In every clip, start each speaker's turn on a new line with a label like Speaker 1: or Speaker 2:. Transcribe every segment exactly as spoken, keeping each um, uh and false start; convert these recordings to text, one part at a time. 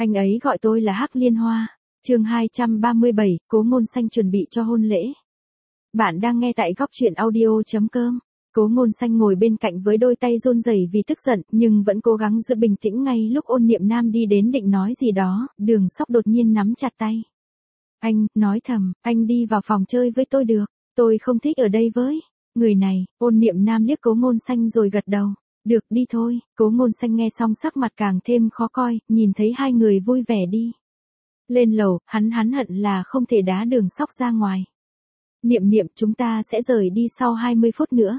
Speaker 1: Anh ấy gọi tôi là Hắc Liên Hoa. Chương hai trăm ba mươi bảy, Cố Ngôn Xanh chuẩn bị cho hôn lễ. Bạn đang nghe tại góc truyện audio chấm com. Cố Ngôn Xanh ngồi bên cạnh với đôi tay run rẩy vì tức giận, nhưng vẫn cố gắng giữ bình tĩnh. Ngay lúc Ôn Niệm Nam đi đến định nói gì đó, Đường Sóc đột nhiên nắm chặt tay. Anh, nói thầm, anh đi vào phòng chơi với tôi được, tôi không thích ở đây với người này. Ôn Niệm Nam liếc Cố Ngôn Xanh rồi gật đầu. Được, đi thôi. Cố Ngôn Xanh nghe xong sắc mặt càng thêm khó coi, nhìn thấy hai người vui vẻ đi lên lầu, hắn hắn hận là không thể đá Đường Sóc ra ngoài. Niệm Niệm, chúng ta sẽ rời đi sau hai mươi phút nữa.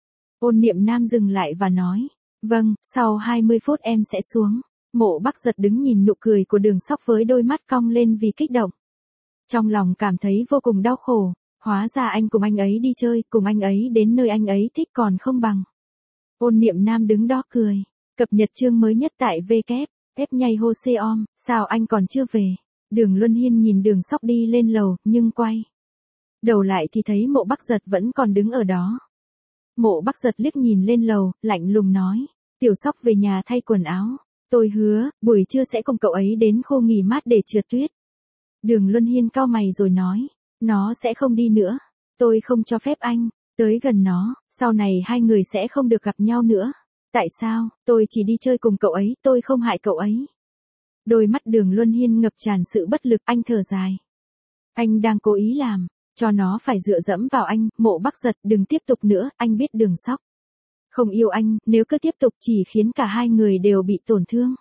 Speaker 1: Ôn Niệm Nam dừng lại và nói, vâng, sau hai mươi phút em sẽ xuống. Mộ Bắc Giật đứng nhìn nụ cười của Đường Sóc với đôi mắt cong lên vì kích động. Trong lòng cảm thấy vô cùng đau khổ, hóa ra anh cùng anh ấy đi chơi, cùng anh ấy đến nơi anh ấy thích còn không bằng. Ôn Niệm Nam đứng đó cười, cập nhật chương mới nhất tại vê kép ép nhây hô xê om, sao anh còn chưa về? Đường Luân Hiên nhìn Đường Sóc đi lên lầu, nhưng quay đầu lại thì thấy Mộ Bắc Giật vẫn còn đứng ở đó. Mộ Bắc Giật liếc nhìn lên lầu, lạnh lùng nói, Tiểu Sóc về nhà thay quần áo, tôi hứa, buổi trưa sẽ cùng cậu ấy đến khu nghỉ mát để trượt tuyết. Đường Luân Hiên cau mày rồi nói, nó sẽ không đi nữa, tôi không cho phép anh tới gần nó, sau này hai người sẽ không được gặp nhau nữa. Tại sao? Tôi chỉ đi chơi cùng cậu ấy, tôi không hại cậu ấy. Đôi mắt Đường Luân Hiên ngập tràn sự bất lực, anh thở dài. Anh đang cố ý làm cho nó phải dựa dẫm vào anh. Mộ Bắc Giật, đừng tiếp tục nữa, anh biết Đường Sóc không yêu anh, nếu cứ tiếp tục chỉ khiến cả hai người đều bị tổn thương.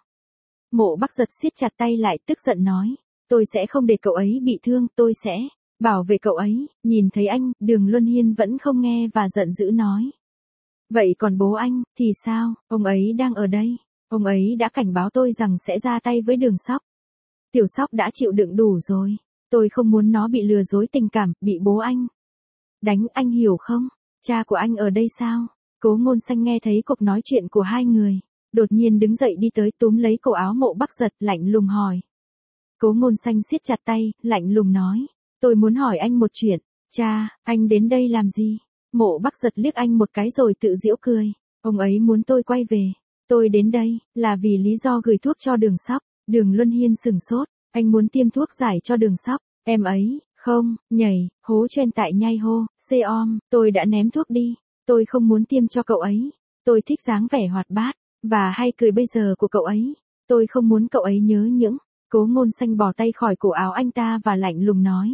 Speaker 1: Mộ Bắc Giật siết chặt tay lại, tức giận nói, tôi sẽ không để cậu ấy bị thương, tôi sẽ bảo vệ cậu ấy. Nhìn thấy anh, Đường Luân Hiên vẫn không nghe và giận dữ nói, vậy còn bố anh thì sao? Ông ấy đang ở đây, ông ấy đã cảnh báo tôi rằng sẽ ra tay với Đường Sóc. Tiểu Sóc đã chịu đựng đủ rồi, tôi không muốn nó bị lừa dối tình cảm, bị bố anh đánh, anh hiểu không? Cha của anh ở đây sao? Cố Ngôn Xanh nghe thấy cuộc nói chuyện của hai người, đột nhiên đứng dậy đi tới túm lấy cổ áo Mộ Bắc Giật, lạnh lùng hỏi. Cố Ngôn Xanh siết chặt tay, lạnh lùng nói, tôi muốn hỏi anh một chuyện. Cha, anh đến đây làm gì? Mộ Bắc Giật liếc anh một cái rồi tự giễu cười, ông ấy muốn tôi quay về. Tôi đến đây là vì lý do gửi thuốc cho Đường Sóc. Đường Luân Hiên sừng sốt, anh muốn tiêm thuốc giải cho Đường Sóc? Em ấy, không, nhảy, hố trên tại nhai hô, xê om, tôi đã ném thuốc đi, tôi không muốn tiêm cho cậu ấy. Tôi thích dáng vẻ hoạt bát và hay cười bây giờ của cậu ấy, tôi không muốn cậu ấy nhớ những. Cố Ngôn Xanh bỏ tay khỏi cổ áo anh ta và lạnh lùng nói,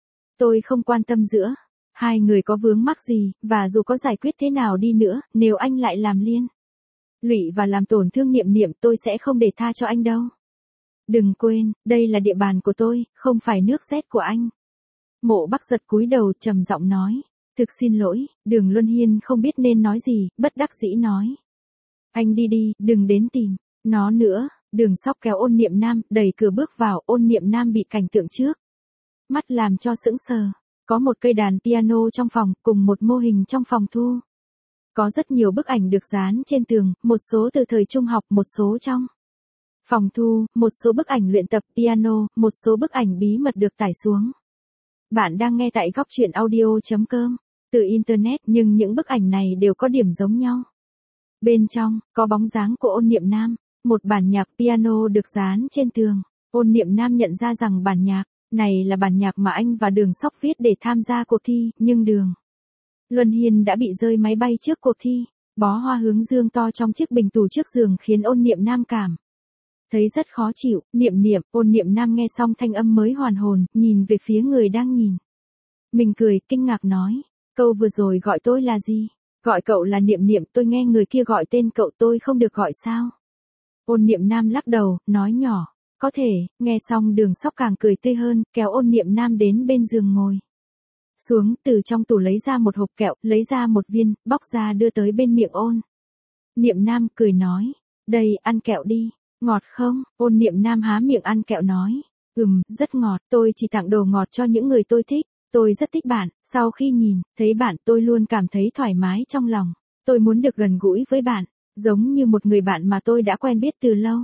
Speaker 1: tôi không quan tâm giữa hai người có vướng mắc gì, và dù có giải quyết thế nào đi nữa, nếu anh lại làm liên lụy và làm tổn thương Niệm Niệm, tôi sẽ không để tha cho anh đâu. Đừng quên, đây là địa bàn của tôi, không phải nước rét của anh. Mộ Bắc Giật cúi đầu trầm giọng nói, thực xin lỗi. Đường Luân Hiên không biết nên nói gì, bất đắc dĩ nói, anh đi đi, đừng đến tìm nó nữa. Đường Sóc kéo Ôn Niệm Nam, đẩy cửa bước vào. Ôn Niệm Nam bị cảnh tượng trước mắt làm cho sững sờ. Có một cây đàn piano trong phòng, cùng một mô hình trong phòng thu. Có rất nhiều bức ảnh được dán trên tường, một số từ thời trung học, một số trong phòng thu, một số bức ảnh luyện tập piano, một số bức ảnh bí mật được tải xuống. Bạn đang nghe tại góc truyện audio chấm com, từ Internet, nhưng những bức ảnh này đều có điểm giống nhau. Bên trong, có bóng dáng của Ôn Niệm Nam, một bản nhạc piano được dán trên tường. Ôn Niệm Nam nhận ra rằng bản nhạc này là bản nhạc mà anh và Đường Sóc viết để tham gia cuộc thi, nhưng Đường Luân Hiên đã bị rơi máy bay trước cuộc thi. Bó hoa hướng dương to trong chiếc bình tủ trước giường khiến Ôn Niệm Nam cảm thấy rất khó chịu. Niệm Niệm, Ôn Niệm Nam nghe xong thanh âm mới hoàn hồn, nhìn về phía người đang nhìn mình cười, kinh ngạc nói, câu vừa rồi gọi tôi là gì? Gọi cậu là Niệm Niệm, tôi nghe người kia gọi tên cậu, tôi không được gọi sao? Ôn Niệm Nam lắc đầu, nói nhỏ, có thể. Nghe xong Đường Sóc càng cười tươi hơn, kéo Ôn Niệm Nam đến bên giường ngồi xuống, từ trong tủ lấy ra một hộp kẹo, lấy ra một viên, bóc ra đưa tới bên miệng Ôn Niệm Nam, cười nói, đây, ăn kẹo đi. Ngọt không? Ôn Niệm Nam há miệng ăn kẹo nói, ừm, rất ngọt, tôi chỉ tặng đồ ngọt cho những người tôi thích. Tôi rất thích bạn, sau khi nhìn thấy bạn tôi luôn cảm thấy thoải mái trong lòng. Tôi muốn được gần gũi với bạn, giống như một người bạn mà tôi đã quen biết từ lâu.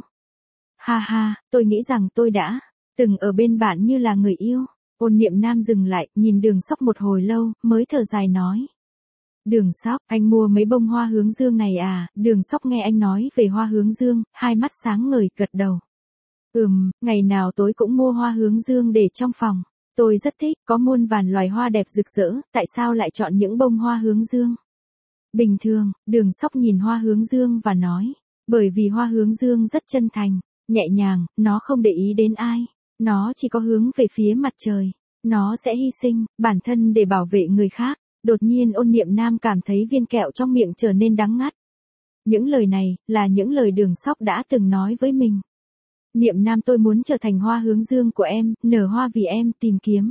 Speaker 1: Ha ha, tôi nghĩ rằng tôi đã từng ở bên bạn như là người yêu. Ôn Niệm Nam dừng lại, nhìn Đường Sóc một hồi lâu, mới thở dài nói, Đường Sóc, anh mua mấy bông hoa hướng dương này à? Đường Sóc nghe anh nói về hoa hướng dương, hai mắt sáng ngời, gật đầu. Ừm, ngày nào tối cũng mua hoa hướng dương để trong phòng. Tôi rất thích, có muôn vàn loài hoa đẹp rực rỡ, tại sao lại chọn những bông hoa hướng dương? Bình thường, Đường Sóc nhìn hoa hướng dương và nói, bởi vì hoa hướng dương rất chân thành, nhẹ nhàng, nó không để ý đến ai, nó chỉ có hướng về phía mặt trời, nó sẽ hy sinh bản thân để bảo vệ người khác. Đột nhiên Ôn Niệm Nam cảm thấy viên kẹo trong miệng trở nên đắng ngắt. Những lời này, là những lời Đường Sóc đã từng nói với mình. Niệm Nam, tôi muốn trở thành hoa hướng dương của em, nở hoa vì em, tìm kiếm.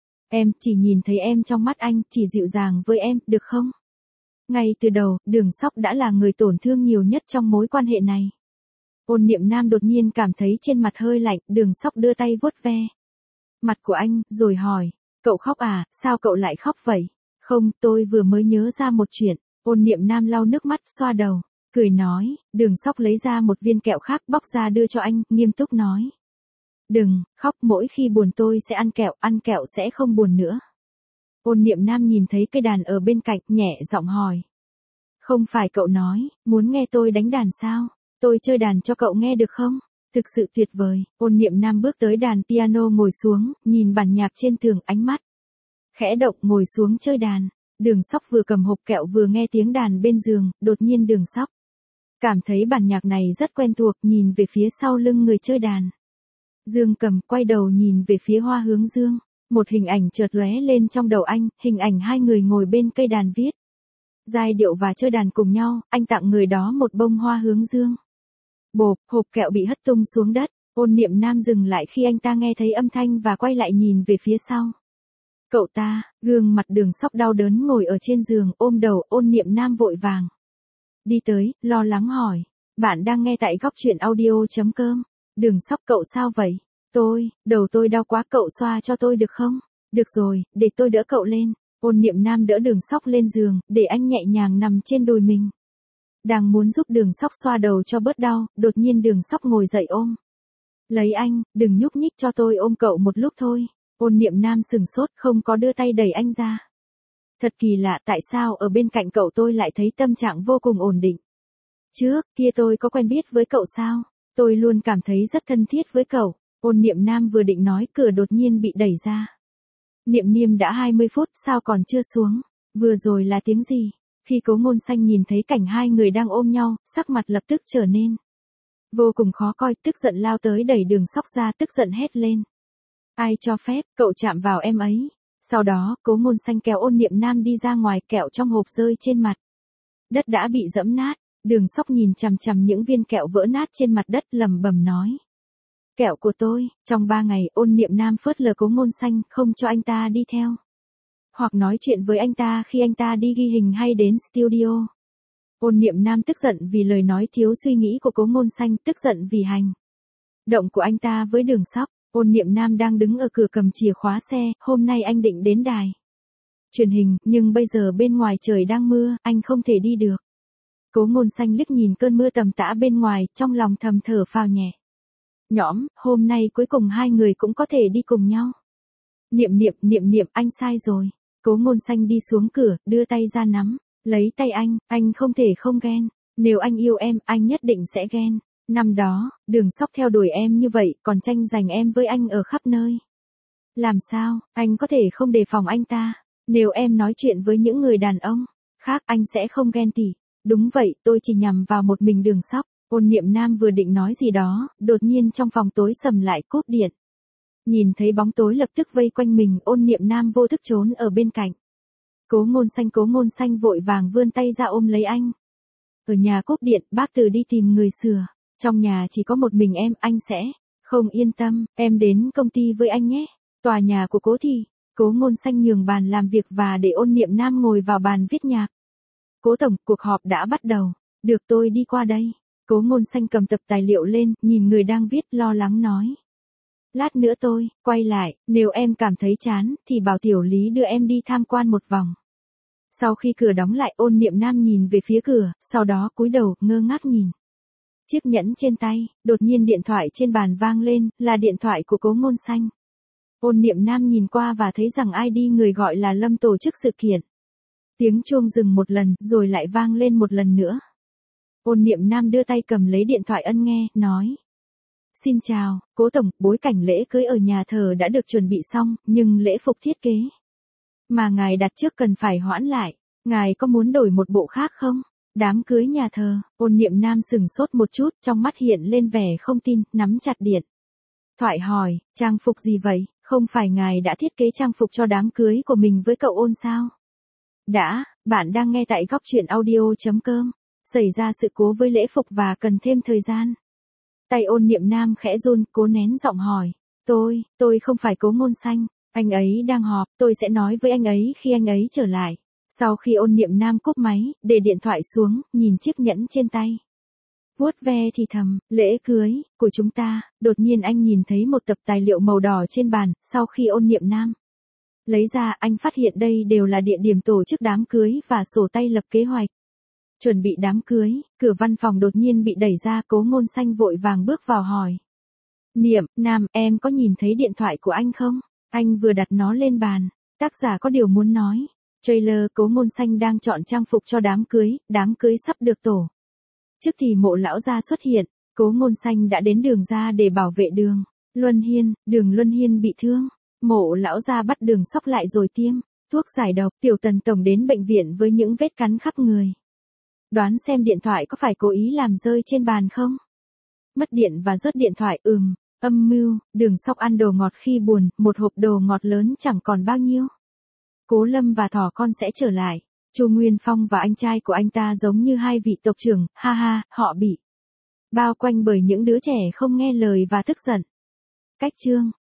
Speaker 1: Em chỉ nhìn thấy em trong mắt anh, chỉ dịu dàng với em, được không? Ngay từ đầu, Đường Sóc đã là người tổn thương nhiều nhất trong mối quan hệ này. Ôn Niệm Nam đột nhiên cảm thấy trên mặt hơi lạnh, Đường Sóc đưa tay vuốt ve mặt của anh, rồi hỏi, cậu khóc à, sao cậu lại khóc vậy? Không, tôi vừa mới nhớ ra một chuyện. Ôn Niệm Nam lau nước mắt, xoa đầu, cười nói. Đường Sóc lấy ra một viên kẹo khác, bóc ra đưa cho anh, nghiêm túc nói. Đừng, khóc, mỗi khi buồn tôi sẽ ăn kẹo, ăn kẹo sẽ không buồn nữa. Ôn Niệm Nam nhìn thấy cây đàn ở bên cạnh, nhẹ giọng hỏi. Không phải cậu nói, muốn nghe tôi đánh đàn sao? Tôi chơi đàn cho cậu nghe được không? Thực sự tuyệt vời. Ôn Niệm Nam bước tới đàn piano ngồi xuống, nhìn bản nhạc trên tường, ánh mắt khẽ động, ngồi xuống chơi đàn. Đường Sóc vừa cầm hộp kẹo vừa nghe tiếng đàn bên giường, đột nhiên Đường Sóc cảm thấy bản nhạc này rất quen thuộc, nhìn về phía sau lưng người chơi đàn. Dương Cầm quay đầu nhìn về phía hoa hướng dương. Một hình ảnh chợt lóe lên trong đầu anh, hình ảnh hai người ngồi bên cây đàn viết giai điệu và chơi đàn cùng nhau, anh tặng người đó một bông hoa hướng dương. Bộp, hộp kẹo bị hất tung xuống đất. Ôn Niệm Nam dừng lại khi anh ta nghe thấy âm thanh và quay lại nhìn về phía sau. Cậu ta, gương mặt Đường Sóc đau đớn ngồi ở trên giường, ôm đầu. Ôn Niệm Nam vội vàng đi tới, lo lắng hỏi. Bạn đang nghe tại góc truyện audio.com. Đường Sóc, cậu sao vậy? Tôi, đầu tôi đau quá, cậu xoa cho tôi được không? Được rồi, để tôi đỡ cậu lên. Ôn Niệm Nam đỡ Đường Sóc lên giường, để anh nhẹ nhàng nằm trên đùi mình. Đang muốn giúp Đường Sóc xoa đầu cho bớt đau, đột nhiên Đường Sóc ngồi dậy ôm lấy anh, đừng nhúc nhích, cho tôi ôm cậu một lúc thôi. Ôn Niệm Nam sừng sốt, không có đưa tay đẩy anh ra. Thật kỳ lạ, tại sao ở bên cạnh cậu tôi lại thấy tâm trạng vô cùng ổn định? Trước kia tôi có quen biết với cậu sao? Tôi luôn cảm thấy rất thân thiết với cậu. Ôn Niệm Nam vừa định nói, cửa đột nhiên bị đẩy ra. Niệm Niệm, đã hai mươi phút, sao còn chưa xuống? Vừa rồi là tiếng gì? Khi Cố Ngôn Xanh nhìn thấy cảnh hai người đang ôm nhau, sắc mặt lập tức trở nên vô cùng khó coi, tức giận lao tới đẩy Đường Sóc ra, tức giận hét lên. Ai cho phép, cậu chạm vào em ấy? Sau đó, Cố Ngôn Xanh kéo Ôn Niệm Nam đi ra ngoài, kẹo trong hộp rơi trên mặt đất đã bị dẫm nát. Đường Sóc nhìn chằm chằm những viên kẹo vỡ nát trên mặt đất, lẩm bẩm nói. Kẹo của tôi. Trong ba ngày, Ôn Niệm Nam phớt lờ Cố Ngôn Xanh, không cho anh ta đi theo hoặc nói chuyện với anh ta khi anh ta đi ghi hình hay đến studio. Ôn Niệm Nam tức giận vì lời nói thiếu suy nghĩ của Cố Ngôn Xanh, tức giận vì hành động của anh ta với Đường Sóc. Ôn Niệm Nam đang đứng ở cửa cầm chìa khóa xe, hôm nay anh định đến đài truyền hình, nhưng bây giờ bên ngoài trời đang mưa, anh không thể đi được. Cố Ngôn Xanh liếc nhìn cơn mưa tầm tã bên ngoài, trong lòng thầm thở phào nhẹ nhõm, hôm nay cuối cùng hai người cũng có thể đi cùng nhau. Niệm Niệm, Niệm Niệm, anh sai rồi. Cố Ngôn Xanh đi xuống cửa, đưa tay ra nắm lấy tay anh, anh không thể không ghen. Nếu anh yêu em, anh nhất định sẽ ghen. Năm đó, Đường Sóc theo đuổi em như vậy, còn tranh giành em với anh ở khắp nơi. Làm sao, anh có thể không đề phòng anh ta? Nếu em nói chuyện với những người đàn ông khác, anh sẽ không ghen tị. Đúng vậy, tôi chỉ nhằm vào một mình Đường Sóc. Ôn Niệm Nam vừa định nói gì đó, đột nhiên trong phòng tối sầm lại, cúp điện. Nhìn thấy bóng tối lập tức vây quanh mình, Ôn Niệm Nam vô thức trốn ở bên cạnh. Cố Ngôn Xanh, Cố Ngôn Xanh vội vàng vươn tay ra ôm lấy anh. Ở nhà cúp điện, bác Từ đi tìm người sửa. Trong nhà chỉ có một mình em, anh sẽ không yên tâm, em đến công ty với anh nhé. Tòa nhà của Cố Thị. Cố Ngôn Xanh nhường bàn làm việc và để Ôn Niệm Nam ngồi vào bàn viết nhạc. Cố tổng, cuộc họp đã bắt đầu. Được, tôi đi qua đây. Cố Ngôn Xanh cầm tập tài liệu lên, nhìn người đang viết, lo lắng nói. Lát nữa tôi quay lại, nếu em cảm thấy chán, thì bảo Tiểu Lý đưa em đi tham quan một vòng. Sau khi cửa đóng lại, Ôn Niệm Nam nhìn về phía cửa, sau đó cúi đầu, ngơ ngác nhìn chiếc nhẫn trên tay. Đột nhiên điện thoại trên bàn vang lên, là điện thoại của Cố Ngôn Xanh. Ôn Niệm Nam nhìn qua và thấy rằng i đê người gọi là Lâm tổ chức sự kiện. Tiếng chuông dừng một lần, rồi lại vang lên một lần nữa. Ôn Niệm Nam đưa tay cầm lấy điện thoại ân nghe, nói. Xin chào, Cố Tổng, bối cảnh lễ cưới ở nhà thờ đã được chuẩn bị xong, nhưng lễ phục thiết kế mà ngài đặt trước cần phải hoãn lại. Ngài có muốn đổi một bộ khác không? Đám cưới nhà thờ, Ôn Niệm Nam sừng sốt một chút, trong mắt hiện lên vẻ không tin, nắm chặt điện thoại hỏi, trang phục gì vậy? Không phải ngài đã thiết kế trang phục cho đám cưới của mình với cậu Ôn sao? Đã, bạn đang nghe tại góc chuyện audio chấm com. Xảy ra sự cố với lễ phục và cần thêm thời gian. Tay Ôn Niệm Nam khẽ run, cố nén giọng hỏi. Tôi, tôi không phải Cố Ngôn Xanh. Anh ấy đang họp, tôi sẽ nói với anh ấy khi anh ấy trở lại. Sau khi Ôn Niệm Nam cúp máy, để điện thoại xuống, nhìn chiếc nhẫn trên tay. Vuốt ve thì thầm, lễ cưới của chúng ta, đột nhiên anh nhìn thấy một tập tài liệu màu đỏ trên bàn, sau khi Ôn Niệm Nam lấy ra, anh phát hiện đây đều là địa điểm tổ chức đám cưới và sổ tay lập kế hoạch chuẩn bị đám cưới. Cửa văn phòng đột nhiên bị đẩy ra, Cố Ngôn Xanh vội vàng bước vào hỏi. Niệm Nam, em có nhìn thấy điện thoại của anh không? Anh vừa đặt nó lên bàn. Tác giả có điều muốn nói. Trailer Cố Ngôn Xanh đang chọn trang phục cho đám cưới, đám cưới sắp được tổ trước thì Mộ lão gia xuất hiện. Cố Ngôn Xanh đã đến Đường ra để bảo vệ Đường Luân Hiên. Đường Luân Hiên bị thương, Mộ lão gia bắt Đường Sóc lại rồi tiêm thuốc giải độc. Tiểu Tần tổng đến bệnh viện với những vết cắn khắp người. Đoán xem điện thoại có phải cố ý làm rơi trên bàn không? Mất điện và rớt điện thoại, ừm, âm mưu. Đường Sóc ăn đồ ngọt khi buồn, một hộp đồ ngọt lớn chẳng còn bao nhiêu. Cố Lâm và Thỏ Con sẽ trở lại. Chu Nguyên Phong và anh trai của anh ta giống như hai vị tộc trưởng, ha ha, họ bị bao quanh bởi những đứa trẻ không nghe lời và tức giận. Cách chương